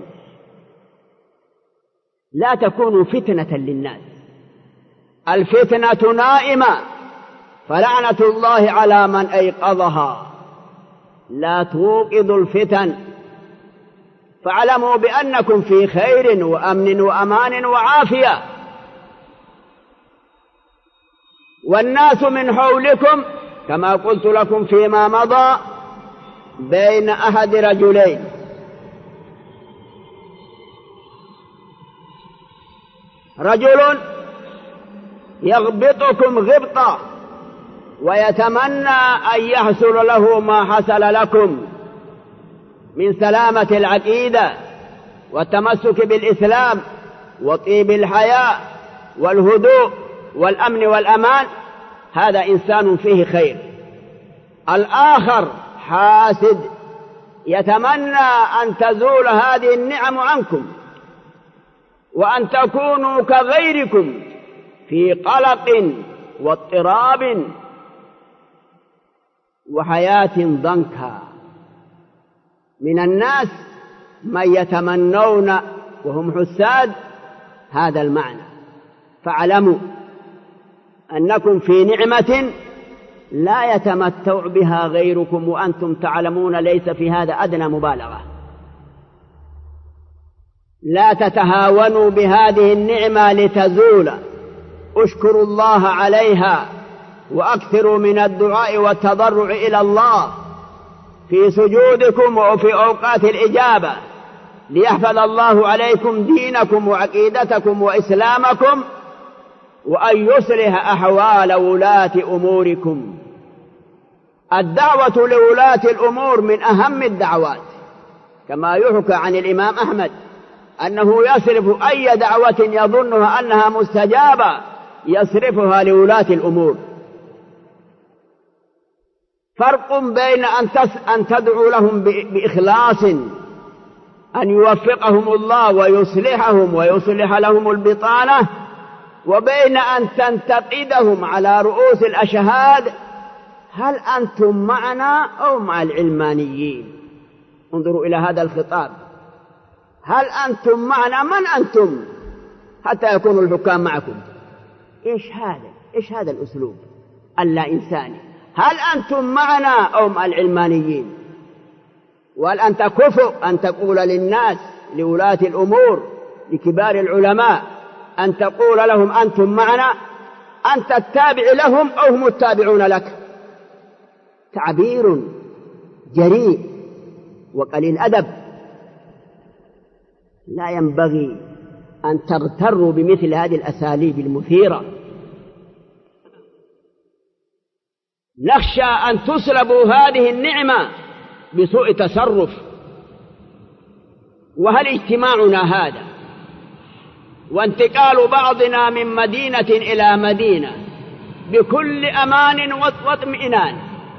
لا تكونوا فتنة للناس. الفتنة نائمة، فلعنة الله على من أيقظها. لا توقظوا الفتن، فاعلموا بأنكم في خير وأمن وأمان وعافية، والناس من حولكم كما قلت لكم فيما مضى بين أحد رجلين، رجل يغبطكم غبطة ويتمنى أن يحصل له ما حصل لكم من سلامة العقيدة والتمسك بالإسلام وطيب الحياة والهدوء والأمن والأمان. هذا إنسان فيه خير. الآخر حاسد يتمنى أن تزول هذه النعم عنكم وأن تكونوا كغيركم في قلق واضطراب وحياة ضنكا. من الناس من يتمنون وهم حساد هذا المعنى. فاعلموا أنكم في نعمة لا يتمتع بها غيركم وأنتم تعلمون، ليس في هذا أدنى مبالغة. لا تتهاونوا بهذه النعمة لتزول، اشكروا الله عليها وأكثروا من الدعاء والتضرع إلى الله في سجودكم وفي أوقات الإجابة، ليحفظ الله عليكم دينكم وعقيدتكم وإسلامكم، وأن يصلح أحوال ولاة أموركم. الدعوة لولاة الأمور من أهم الدعوات، كما يحكى عن الإمام أحمد أنه يصرف أي دعوة يظنها أنها مستجابة يصرفها لولاة الأمور. فرق بين أن تدعو لهم بإخلاص أن يوفقهم الله ويصلحهم ويصلح لهم البطانة، وبين أن تنتقدهم على رؤوس الأشهاد: هل أنتم معنا أو مع العلمانيين؟ انظروا إلى هذا الخطاب: هل أنتم معنا؟ من أنتم حتى يكونوا الحكام معكم؟ إيش هذا الأسلوب اللا إنساني؟ هل أنتم معنا أو مع العلمانيين؟ وهل أنت كفؤ أن تقول للناس، لولاة الأمور، لكبار العلماء، أن تقول لهم أنتم معنا؟ أنت التابع لهم أو هم التابعون لك؟ تعبير جريء وقليل أدب. لا ينبغي أن تغتروا بمثل هذه الأساليب المثيرة. نخشى أن تسلبوا هذه النعمة بسوء تصرف. وهل اجتماعنا هذا وانتقال بعضنا من مدينة إلى مدينة بكل أمان واطمئنان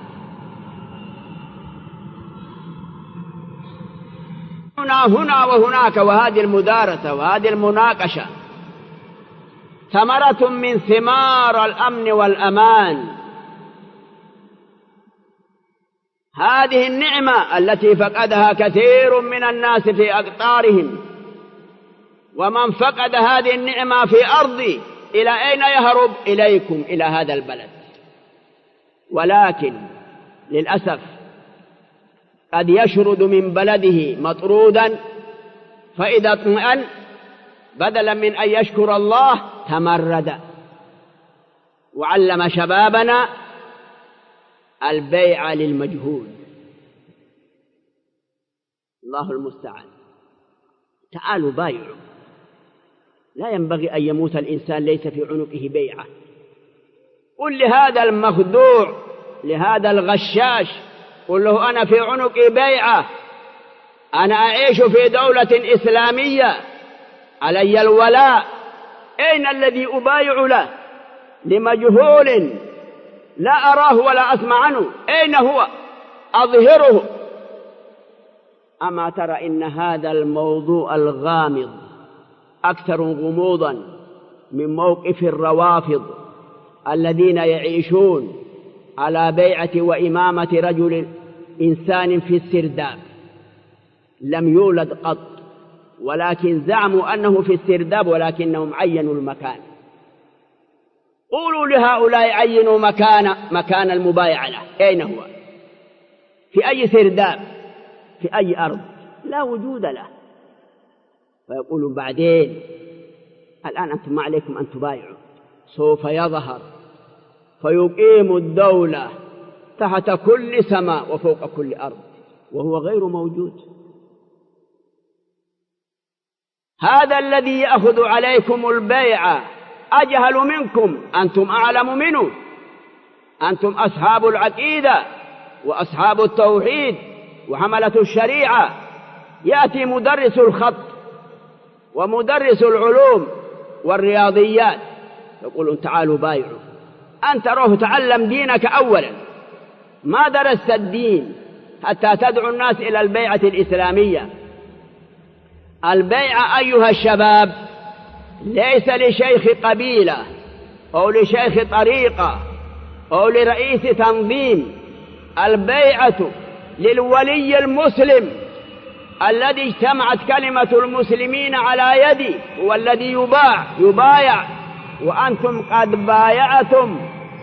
هنا وهناك، وهذه المدارسة وهذه المناقشة ثمرة من ثمار الأمن والأمان. هذه النعمة التي فقدها كثير من الناس في أقطارهم، ومن فقد هذه النعمة في أرضي إلى أين يهرب؟ إليكم، إلى هذا البلد. ولكن للأسف قد يشرد من بلده مطرودا، فإذا اطمأن بدلا من أن يشكر الله تمرد، وعلم شبابنا البيع للمجهول. الله المستعان. تعالوا بايعوا. لا ينبغي أن يموت الإنسان ليس في عنقه بيعة. قل لهذا المخدوع، لهذا الغشاش، قل له: أنا في عنقي بيعة، أنا أعيش في دولة إسلامية، علي الولاء. أين الذي أبايع له؟ لمجهول لا أراه ولا أسمع عنه. أين هو؟ أظهره. أما ترى إن هذا الموضوع الغامض أكثر غموضا من موقف الروافض الذين يعيشون على بيعة وإمامة رجل إنسان في السرداب لم يولد قط، ولكن زعموا أنه في السرداب، ولكنهم عينوا المكان. قولوا لهؤلاء عينوا مكان المبايعة له، أين هو؟ في أي سرداب؟ في أي أرض؟ لا وجود له. فيقولون بعدين: الآن أنتم ما عليكم أن تبايعوا، سوف يظهر فيقيم الدولة تحت كل سماء وفوق كل أرض، وهو غير موجود. هذا الذي يأخذ عليكم البيعة أجهل منكم، أنتم أعلم منه. أنتم أصحاب العقيدة وأصحاب التوحيد وحملة الشريعة. يأتي مدرس الخط ومدرس العلوم والرياضيات يقولون: تعالوا بايعوا. أنت روح تعلم دينك أولا، ما درست الدين حتى تدعو الناس إلى البيعة الإسلامية. البيعة أيها الشباب ليس لشيخ قبيلة أو لشيخ طريقة أو لرئيس تنظيم. البيعة للولي المسلم الذي اجتمعت كلمة المسلمين على يدي، هو الذي يبايع، وأنتم قد بايعتم.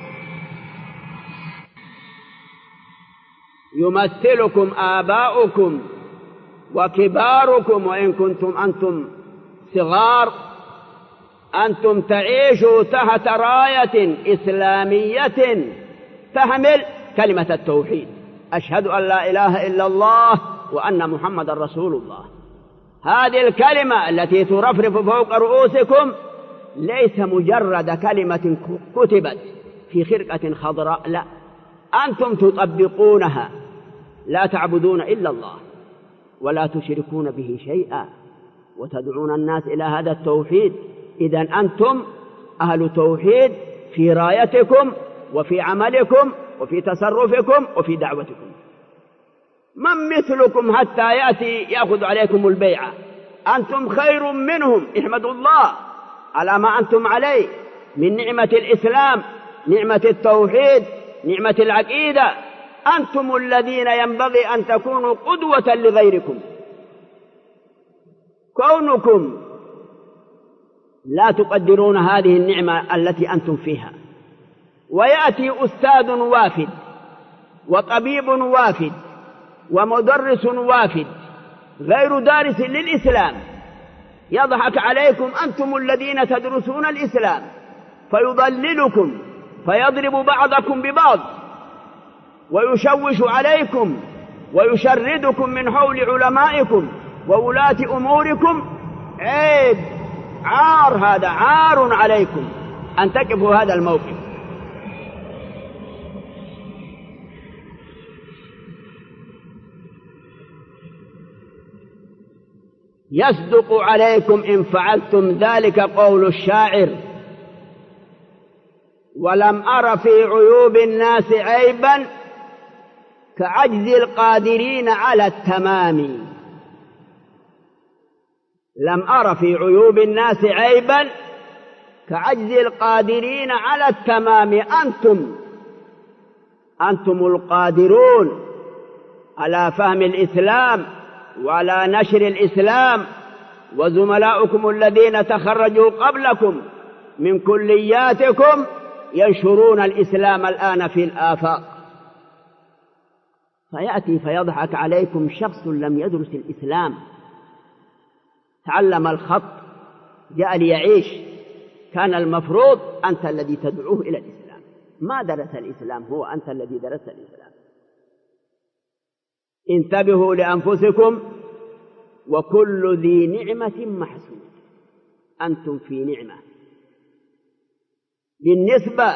يمثلكم آباؤكم وكباركم، وإن كنتم أنتم صغار. أنتم تعيشوا تحت راية إسلامية تحمل كلمة التوحيد: أشهد أن لا إله إلا الله وأن محمد رسول الله. هذه الكلمة التي ترفرف فوق رؤوسكم ليس مجرد كلمة كتبت في خرقة خضراء، لا، أنتم تطبقونها، لا تعبدون إلا الله ولا تشركون به شيئا وتدعون الناس إلى هذا التوحيد. إذن أنتم أهل توحيد في رايتكم وفي عملكم وفي تصرفكم وفي دعوتكم. من مثلكم حتى يأتي يأخذ عليكم البيعة؟ أنتم خير منهم، احمدوا الله على ما أنتم عليه من نعمة الإسلام، نعمة التوحيد، نعمة العقيدة. أنتم الذين ينبغي أن تكونوا قدوة لغيركم. كونكم لا تقدرون هذه النعمة التي أنتم فيها، ويأتي أستاذ وافد وطبيب وافد ومدرس وافد غير دارس للإسلام يضحك عليكم أنتم الذين تدرسون الإسلام، فيضللكم فيضرب بعضكم ببعض ويشوش عليكم ويشردكم من حول علمائكم وولاة أموركم. عيب، عار، هذا عار عليكم أن تقفوا هذا الموقف. يصدق عليكم إن فعلتم ذلك قول الشاعر: ولم أر في عيوب الناس عيبا كعجز القادرين على التمام. لم أر في عيوب الناس عيبا كعجز القادرين على التمام. أنتم القادرون على فهم الإسلام وعلى نشر الإسلام، وزملاؤكم الذين تخرجوا قبلكم من كلياتكم ينشرون الإسلام الآن في الآفاق. فيأتي فيضحك عليكم شخص لم يدرس الإسلام، تعلم الخط، جاء ليعيش. كان المفروض أنت الذي تدعوه إلى الإسلام، ما درس الإسلام، هو أنت الذي درست الإسلام. انتبهوا لأنفسكم، وكل ذي نعمة محسود. أنتم في نعمة. بالنسبة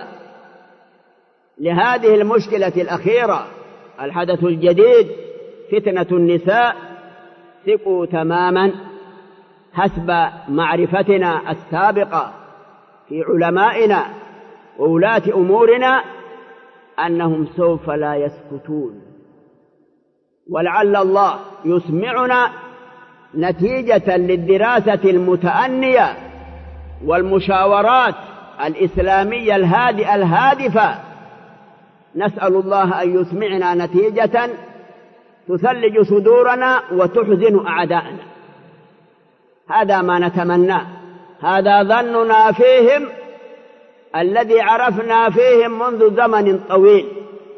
لهذه المشكلة الأخيرة، الحدث الجديد فتنة النساء، ثقوا تماما حسب معرفتنا السابقة في علمائنا وولاة أمورنا أنهم سوف لا يسكتون، ولعل الله يسمعنا نتيجة للدراسة المتأنية والمشاورات الإسلامية الهادفة. نسأل الله أن يسمعنا نتيجة تثلج صدورنا وتحزن أعداءنا. هذا ما نتمناه، هذا ظننا فيهم الذي عرفنا فيهم منذ زمن طويل.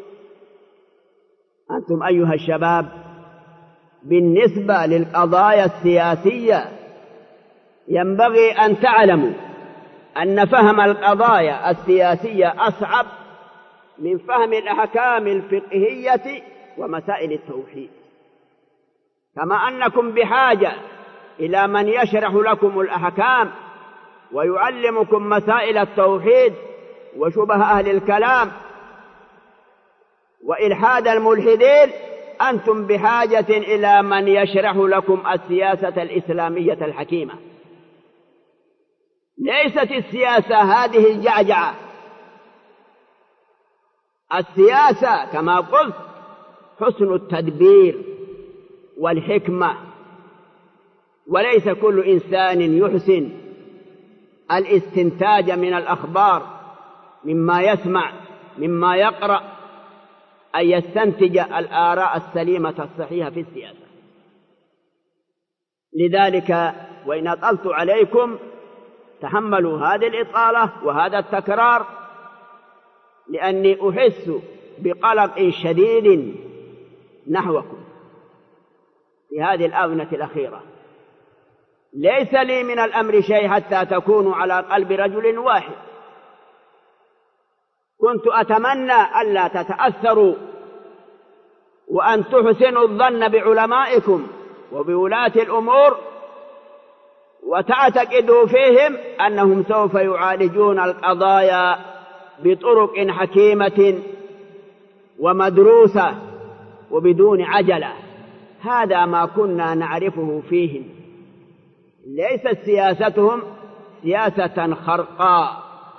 أنتم أيها الشباب بالنسبة للقضايا السياسية ينبغي أن تعلموا أن فهم القضايا السياسية أصعب من فهم الأحكام الفقهية ومسائل التوحيد، كما أنكم بحاجة إلى من يشرح لكم الأحكام ويعلمكم مسائل التوحيد وشبه أهل الكلام وإلحاد الملحدين. أنتم بحاجة إلى من يشرح لكم السياسة الإسلامية الحكيمة. ليست السياسة هذه الجعجعة، السياسة كما قلت حسن التدبير والحكمة، وليس كل إنسان يحسن الاستنتاج من الأخبار مما يسمع مما يقرأ أن يستنتج الآراء السليمة الصحيحة في السياسة. لذلك وإن أطلت عليكم تحملوا هذه الإطالة وهذا التكرار، لأني أحس بقلق شديد نحوكم في هذه الآونة الأخيرة. ليس لي من الأمر شيء حتى تكونوا على قلب رجل واحد. كنت أتمنى ألا تتأثروا وأن تحسنوا الظن بعلمائكم وبولاة الأمور وتعتقدوا فيهم أنهم سوف يعالجون القضايا بطرق حكيمة ومدروسة وبدون عجلة. هذا ما كنا نعرفه فيهم. ليست سياستهم سياسة خرقاء،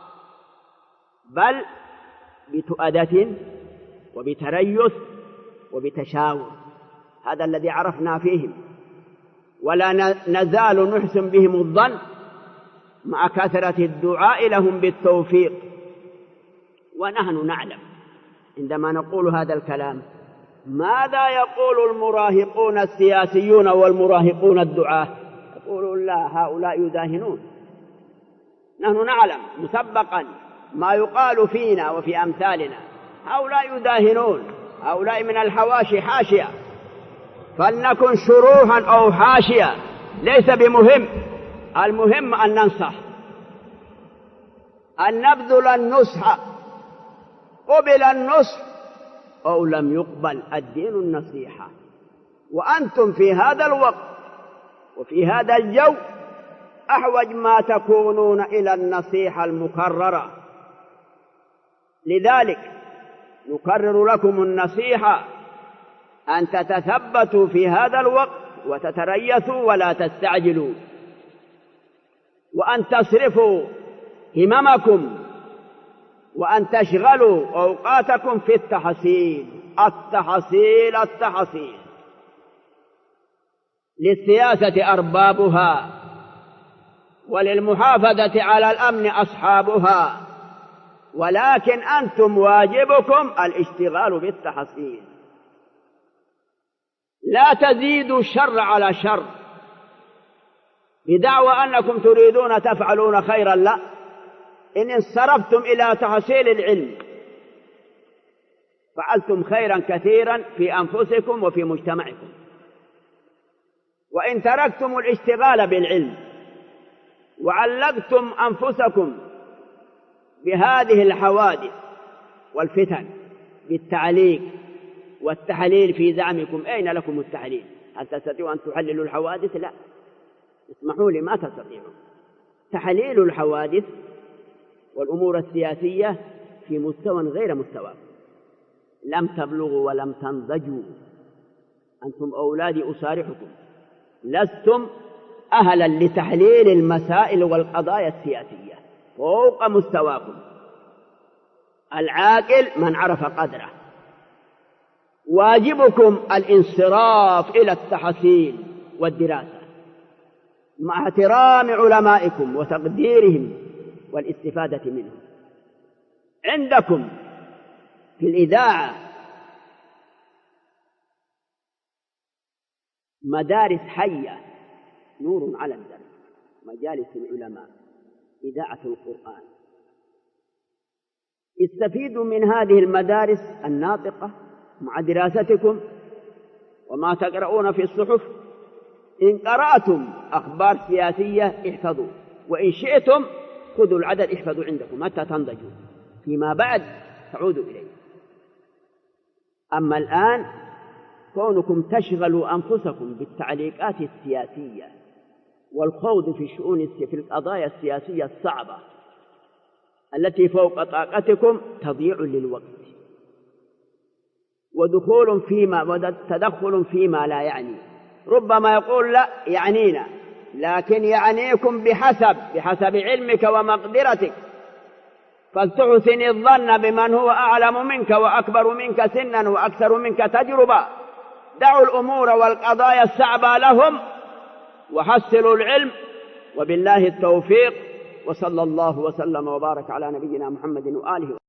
بل بتؤدة وبتريث وبتشاور. هذا الذي عرفنا فيهم، ولا نزال نحسن بهم الظن مع كثرة الدعاء لهم بالتوفيق. ونحن نعلم عندما نقول هذا الكلام ماذا يقول المراهقون السياسيون والمراهقون الدعاة؟ يقولون لا، هؤلاء يداهنون. نحن نعلم مسبقا ما يقال فينا وفي أمثالنا، هؤلاء يداهنون، هؤلاء من الحواشي حاشية، فلنكن شروحا أو حاشية ليس بمهم. المهم أن ننصح، أن نبذل النصح، قبل النصح أو لم يقبل، الدين النصيحة. وأنتم في هذا الوقت وفي هذا الجو أحوج ما تكونون إلى النصيحة المكررة. لذلك نكرر لكم النصيحة أن تتثبتوا في هذا الوقت وتتريثوا ولا تستعجلوا، وأن تصرفوا هممكم وأن تشغلوا أوقاتكم في التحصيل. التحصيل للسياسة أربابها، وللمحافظة على الأمن أصحابها، ولكن أنتم واجبكم الاشتغال بالتحصيل. لا تزيدوا الشر على شر بدعوى أنكم تريدون تفعلون خيرا، لا. إن انصرفتم إلى تحصيل العلم فعلتم خيرا كثيرا في أنفسكم وفي مجتمعكم. وإن تركتم الاشتغال بالعلم وعلقتم أنفسكم بهذه الحوادث والفتن بالتعليق والتحليل في زعمكم، أين لكم التحليل؟ هل تستطيعوا أن تحللوا الحوادث؟ لا، اسمحوا لي، ما تستطيعون. تحليل الحوادث والأمور السياسية في مستوى غير مستوى. لم تبلغوا ولم تنضجوا. أنتم أولادي أصارحكم، لستم أهلا لتحليل المسائل والقضايا السياسية فوق مستواكم. العاقل من عرف قدره. واجبكم الانصراف إلى التحصيل والدراسة مع احترام علمائكم وتقديرهم والاستفادة منهم. عندكم في الإذاعة مدارس حية، نور على الدرب، مجالس العلماء، إذاعة القرآن. استفيدوا من هذه المدارس الناطقة مع دراستكم وما تقرؤون في الصحف. إن قرأتم أخبار سياسية احفظوا، وإن شئتم خذوا العدد احفظوا عندكم حتى تنضجوا، فيما بعد تعودوا إليه. أما الآن كونكم تشغلوا أنفسكم بالتعليقات السياسية والخوض في القضايا السياسية الصعبة التي فوق طاقتكم تضيع للوقت، وتدخل فيما لا يعني. ربما يقول لا يعنينا، لكن يعنيكم بحسب علمك ومقدرتك، فلتحسن الظن بمن هو أعلم منك وأكبر منك سنا وأكثر منك تجربة. دعوا الأمور والقضايا الصعبة لهم وحصلوا العلم، وبالله التوفيق. وصلى الله وسلم وبارك على نبينا محمد وآله وسلم.